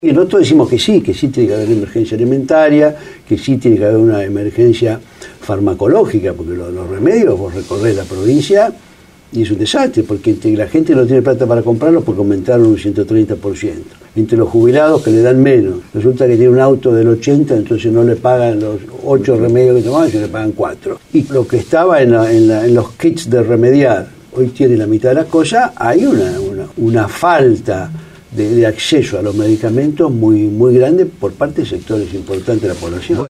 Y nosotros decimos que sí tiene que haber una emergencia alimentaria, que sí tiene que haber una emergencia farmacológica, porque los remedios, vos recorrés la provincia y es un desastre, porque la gente no tiene plata para comprarlos porque aumentaron un 130%. Entre los jubilados que le dan menos, resulta que tiene un auto del 80, entonces no le pagan los 8 remedios que tomaban, sino le pagan 4. Y lo que estaba en los kits de remediar, hoy tiene la mitad de las cosas, hay una falta de acceso a los medicamentos muy grande por parte de sectores importantes de la población.